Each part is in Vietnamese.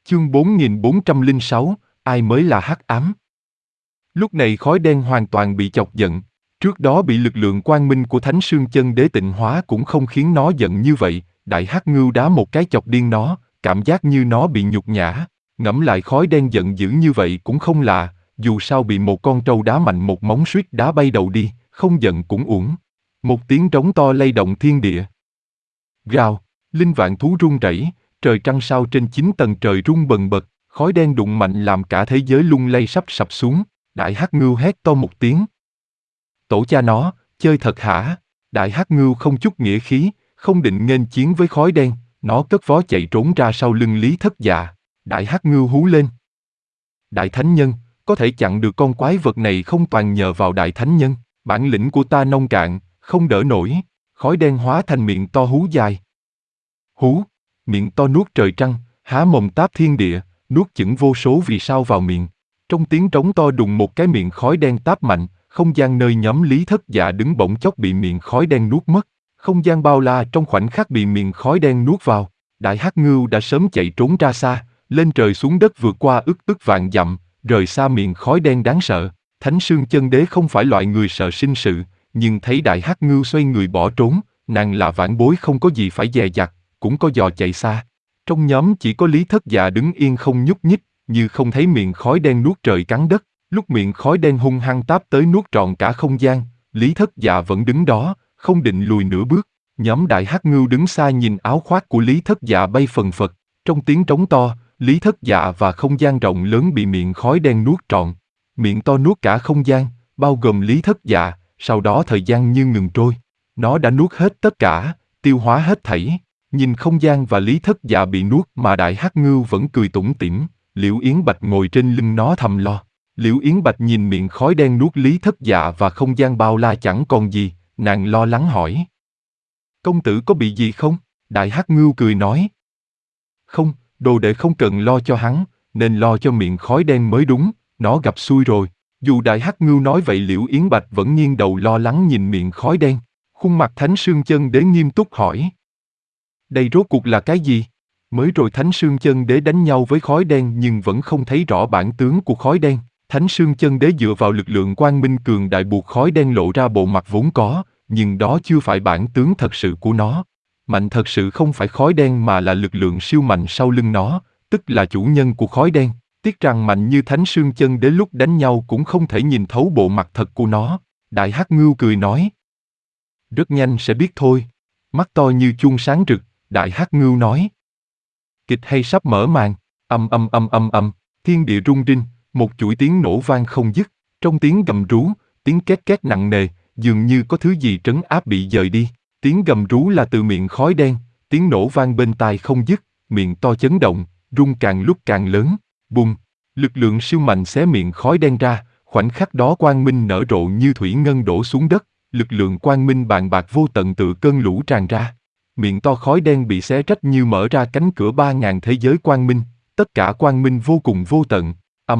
Chương 4406, ai mới là hắc ám? Lúc này khói đen hoàn toàn bị chọc giận. Trước đó bị lực lượng quang minh của Thánh Sương Chân Đế tịnh hóa cũng không khiến nó giận như vậy. Đại hắc ngưu đá một cái chọc điên nó, cảm giác như nó bị nhục nhã. Ngẫm lại khói đen giận dữ như vậy cũng không lạ, dù sao bị một con trâu đá mạnh một móng suýt đá bay đầu đi, không giận cũng uổng. Một tiếng trống to lay động thiên địa. Gào, linh vạn thú rung rẩy, trời trăng sao trên 9 tầng trời rung bần bật, khói đen đụng mạnh làm cả thế giới lung lay sắp sập xuống. Đại hắc ngưu hét to một tiếng. Tổ cha nó, chơi thật hả? Đại hắc ngưu không chút nghĩa khí, không định nghênh chiến với khói đen, nó cất vó chạy trốn ra sau lưng Lý Thất Dạ. Đại hắc ngưu hú lên. Đại thánh nhân, có thể chặn được con quái vật này không toàn nhờ vào đại thánh nhân, bản lĩnh của ta nông cạn, không đỡ nổi. Khói đen hóa thành miệng to hú dài. Hú, miệng to nuốt trời trăng, há mồm táp thiên địa, nuốt chửng vô số vì sao vào miệng. Trong tiếng trống to đùng một cái miệng khói đen táp mạnh, không gian nơi nhóm Lý Thất Dạ đứng bỗng chốc bị miệng khói đen nuốt mất. Không gian bao la trong khoảnh khắc bị miệng khói đen nuốt vào. Đại hắc ngưu đã sớm chạy trốn ra xa, lên trời xuống đất vượt qua ức vạn dặm, rời xa miệng khói đen đáng sợ. Thánh Sương Chân Đế không phải loại người sợ sinh sự, nhưng thấy đại hắc ngưu xoay người bỏ trốn, nàng là vãn bối không có gì phải dè dặt, cũng có dò chạy xa. Trong nhóm chỉ có Lý Thất Dạ đứng yên không nhúc nhích, như không thấy miệng khói đen nuốt trời cắn đất. Lúc miệng khói đen hung hăng táp tới nuốt trọn cả không gian, Lý Thất Dạ vẫn đứng đó, không định lùi nửa bước. Nhóm đại hắc ngưu đứng xa nhìn áo khoác của Lý Thất Dạ bay phần phật. Trong tiếng trống to, Lý Thất Dạ và không gian rộng lớn bị miệng khói đen nuốt trọn. Miệng to nuốt cả không gian, bao gồm Lý Thất Dạ, sau đó thời gian như ngừng trôi. Nó đã nuốt hết tất cả, tiêu hóa hết thảy. Nhìn không gian và Lý Thất Dạ bị nuốt mà đại hắc ngưu vẫn cười tủm tỉm. Liễu Yến Bạch ngồi trên lưng nó thầm lo. Liễu Yến Bạch nhìn miệng khói đen nuốt Lý Thất Dạ và không gian bao la chẳng còn gì, nàng lo lắng hỏi. Công tử có bị gì không? Đại hắc ngưu cười nói. Không, đồ đệ không cần lo cho hắn, nên lo cho miệng khói đen mới đúng, nó gặp xui rồi. Dù đại hắc ngưu nói vậy Liễu Yến Bạch vẫn nghiêng đầu lo lắng nhìn miệng khói đen. Khuôn mặt Thánh Sương Chân Đế nghiêm túc hỏi. Đây rốt cuộc là cái gì? Mới rồi Thánh Sương Chân Đế đánh nhau với khói đen nhưng vẫn không thấy rõ bản tướng của khói đen. Thánh Sương Chân Đế dựa vào lực lượng quang minh cường đại buộc khói đen lộ ra bộ mặt vốn có, nhưng đó chưa phải bản tướng thật sự của nó. Mạnh thật sự không phải khói đen mà là lực lượng siêu mạnh sau lưng nó, tức là chủ nhân của khói đen. Tiếc rằng mạnh như Thánh Sương Chân Đế lúc đánh nhau cũng không thể nhìn thấu bộ mặt thật của nó. Đại hắc ngưu cười nói. Rất nhanh sẽ biết thôi. Mắt to như chuông sáng rực, đại hắc ngưu nói. Kịch hay sắp mở màn, thiên địa rung rinh, một chuỗi tiếng nổ vang không dứt, trong tiếng gầm rú, tiếng két két nặng nề, dường như có thứ gì trấn áp bị dời đi. Tiếng gầm rú là từ miệng khói đen, tiếng nổ vang bên tai không dứt, miệng to chấn động, rung càng lúc càng lớn, bùng, lực lượng siêu mạnh xé miệng khói đen ra, khoảnh khắc đó quang minh nở rộ như thủy ngân đổ xuống đất, lực lượng quang minh bàn bạc vô tận tự cơn lũ tràn ra. Miệng to khói đen bị xé rách như mở ra cánh cửa 3000 thế giới quang minh, tất cả quang minh vô cùng vô tận.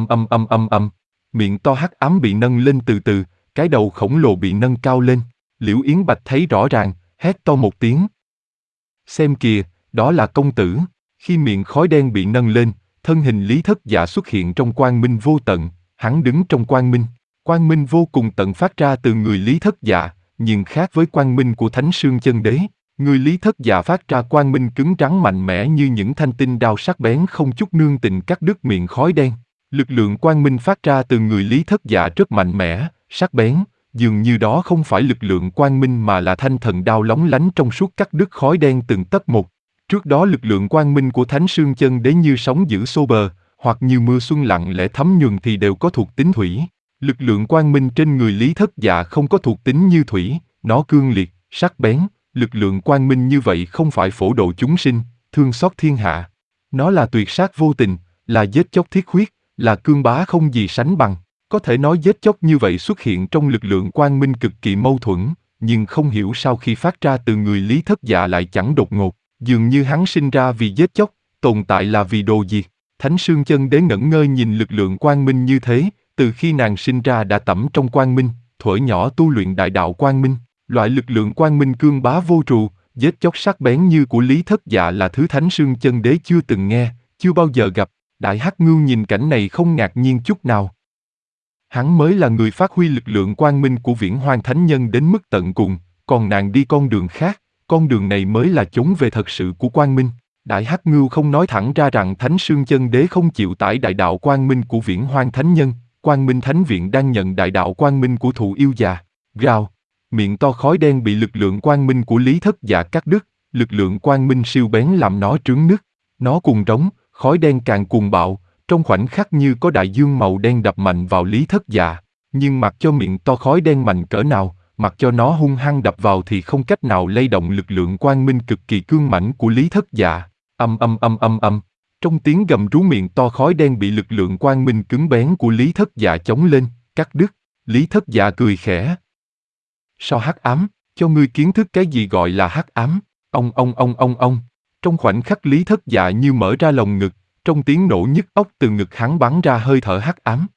Miệng to hắc ám bị nâng lên từ từ, cái đầu khổng lồ bị nâng cao lên. Liễu Yến Bạch thấy rõ ràng, hét to một tiếng. Xem kìa, đó là công tử. Khi miệng khói đen bị nâng lên, thân hình Lý Thất Dạ xuất hiện trong quang minh vô tận, hắn đứng trong quang minh vô cùng tận phát ra từ người Lý Thất Dạ, nhưng khác với quang minh của Thánh Sương Chân Đế. Người Lý Thất Dạ phát ra quang minh cứng rắn mạnh mẽ như những thanh tinh đao sắc bén không chút nương tình cắt đứt miệng khói đen. Lực lượng quang minh phát ra từ người Lý Thất Dạ rất mạnh mẽ, sắc bén, dường như đó không phải lực lượng quang minh mà là thanh thần đao lóng lánh trong suốt cắt đứt khói đen từng tấc một. Trước đó lực lượng quang minh của Thánh Sương Chân Đế như sóng dữ xô bờ, hoặc như mưa xuân lặng lẽ thấm nhuần thì đều có thuộc tính thủy. Lực lượng quang minh trên người Lý Thất Dạ không có thuộc tính như thủy, nó cương liệt, sắc bén. Lực lượng quang minh như vậy không phải phổ độ chúng sinh, thương xót thiên hạ. Nó là tuyệt sát vô tình, là giết chóc thiết huyết, là cương bá không gì sánh bằng. Có thể nói giết chóc như vậy xuất hiện trong lực lượng quang minh cực kỳ mâu thuẫn, nhưng không hiểu sao khi phát ra từ người Lý Thất Dạ lại chẳng đột ngột, dường như hắn sinh ra vì giết chóc, tồn tại là vì đồ diệt. Thánh Sương Chân Đế ngẩn ngơ nhìn lực lượng quang minh như thế, từ khi nàng sinh ra đã tẩm trong quang minh, thuở nhỏ tu luyện đại đạo quang minh. Loại lực lượng quang minh cương bá vô trù, giết chóc sắc bén như của Lý Thất Dạ là thứ Thánh Sương Chân Đế chưa từng nghe, chưa bao giờ gặp. Đại Hắc Ngưu nhìn cảnh này không ngạc nhiên chút nào. Hắn mới là người phát huy lực lượng quang minh của Viễn Hoang Thánh Nhân đến mức tận cùng, còn nàng đi con đường khác, con đường này mới là chốn về thật sự của quang minh. Đại Hắc Ngưu không nói thẳng ra rằng Thánh Sương Chân Đế không chịu tải đại đạo quang minh của Viễn Hoang Thánh Nhân, Quang Minh Thánh Viện đang nhận đại đạo quang minh của Thụ Yêu Già. Gào, miệng to khói đen bị lực lượng quang minh của Lý Thất Dạ cắt đứt, lực lượng quang minh siêu bén làm nó trướng nứt. Nó cuồng rống, khói đen càng cuồng bạo, trong khoảnh khắc như có đại dương màu đen đập mạnh vào Lý Thất Dạ. Nhưng mặc cho miệng to khói đen mạnh cỡ nào, mặc cho nó hung hăng đập vào thì không cách nào lay động lực lượng quang minh cực kỳ cương mãnh của Lý Thất Dạ. Âm âm âm âm âm. Trong tiếng gầm rú miệng to khói đen bị lực lượng quang minh cứng bén của Lý Thất Dạ chống lên, cắt đứt. Lý Thất Dạ cười khẽ. Sao hắc ám, cho ngươi kiến thức cái gì gọi là hắc ám? Ông. Trong khoảnh khắc Lý Thất Dạ như mở ra lồng ngực, trong tiếng nổ nhức óc từ ngực hắn bắn ra hơi thở hắc ám.